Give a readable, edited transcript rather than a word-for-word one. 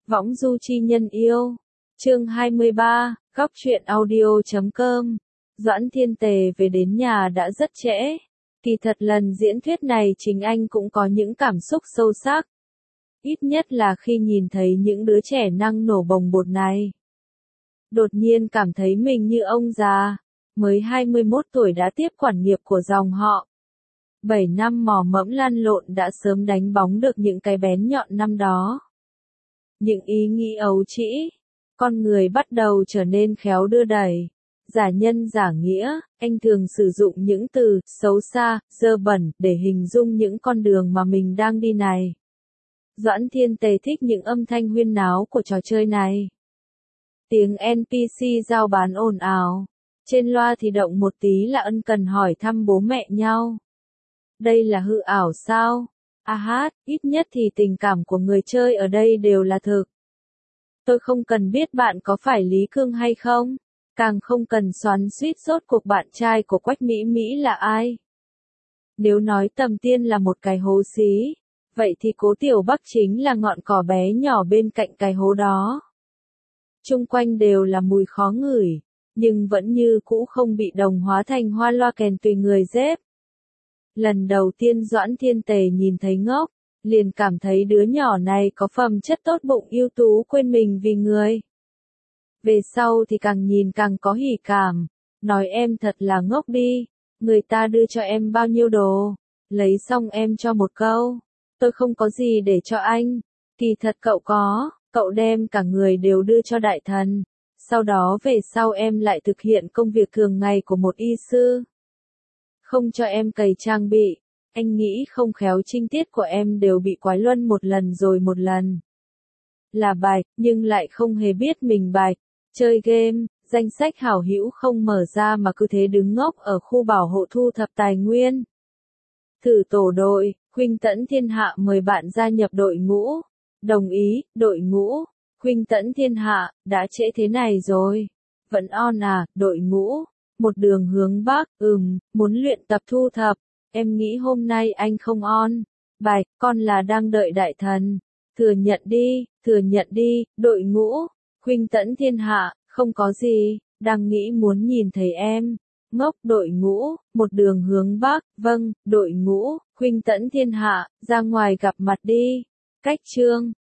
Võng du chi nhân yêu. Chương 23, góc truyện audio.com. Doãn Thiên Tề về đến nhà đã rất trễ. Kỳ thật lần diễn thuyết này chính anh cũng có những cảm xúc sâu sắc. Ít nhất là khi nhìn thấy những đứa trẻ năng nổ bồng bột này. Đột nhiên cảm thấy mình như ông già, mới 21 tuổi đã tiếp quản nghiệp của dòng họ. 7 năm mò mẫm lăn lộn đã sớm đánh bóng được những cái bén nhọn năm đó. Những ý nghĩ ấu trĩ, con người bắt đầu trở nên khéo đưa đẩy, giả nhân giả nghĩa, anh thường sử dụng những từ xấu xa, dơ bẩn để hình dung những con đường mà mình đang đi này. Doãn Thiên Tề thích những âm thanh huyên náo của trò chơi này. Tiếng NPC giao bán ồn ào, trên loa thì động một tí là ân cần hỏi thăm bố mẹ nhau. Đây là hư ảo sao? Ít nhất thì tình cảm của người chơi ở đây đều là thực. Tôi không cần biết bạn có phải Lý Cương hay không, càng không cần xoắn xuýt rốt cuộc bạn trai của Quách Mỹ Mỹ là ai. Nếu nói Tầm Tiên là một cái hố xí, vậy thì Cố Tiểu Bắc chính là ngọn cỏ bé nhỏ bên cạnh cái hố đó. Chung quanh đều là mùi khó ngửi, nhưng vẫn như cũ không bị đồng hóa thành hoa loa kèn tùy người dép. Lần đầu tiên Doãn Thiên Tề nhìn thấy ngốc, liền cảm thấy đứa nhỏ này có phẩm chất tốt bụng ưu tú quên mình vì người. Về sau thì càng nhìn càng có hỉ cảm, nói em thật là ngốc đi, người ta đưa cho em bao nhiêu đồ, lấy xong em cho một câu, tôi không có gì để cho anh, kỳ thật cậu có, cậu đem cả người đều đưa cho đại thần, sau đó về sau em lại thực hiện công việc thường ngày của một y sư. Không cho em cày trang bị, anh nghĩ không khéo trinh tiết của em đều bị quái luân một lần rồi một lần. Là bạch, nhưng lại không hề biết mình bạch, chơi game, danh sách hảo hữu không mở ra mà cứ thế đứng ngốc ở khu bảo hộ thu thập tài nguyên. Thử tổ đội, Khuynh Tẫn Thiên Hạ mời bạn gia nhập đội ngũ. Đồng ý, đội ngũ. Khuynh Tẫn Thiên Hạ, đã trễ thế này rồi. Vẫn on à, đội ngũ. Một đường hướng Bắc, muốn luyện tập thu thập. Em nghĩ hôm nay anh không on. Bạch, con là đang đợi đại thần. Thừa nhận đi, đội ngũ. Khuynh Tẫn Thiên Hạ, không có gì, đang nghĩ muốn nhìn thấy em. Ngốc, đội ngũ, một đường hướng Bắc, vâng, đội ngũ, Khuynh Tẫn Thiên Hạ, ra ngoài gặp mặt đi. Cách chương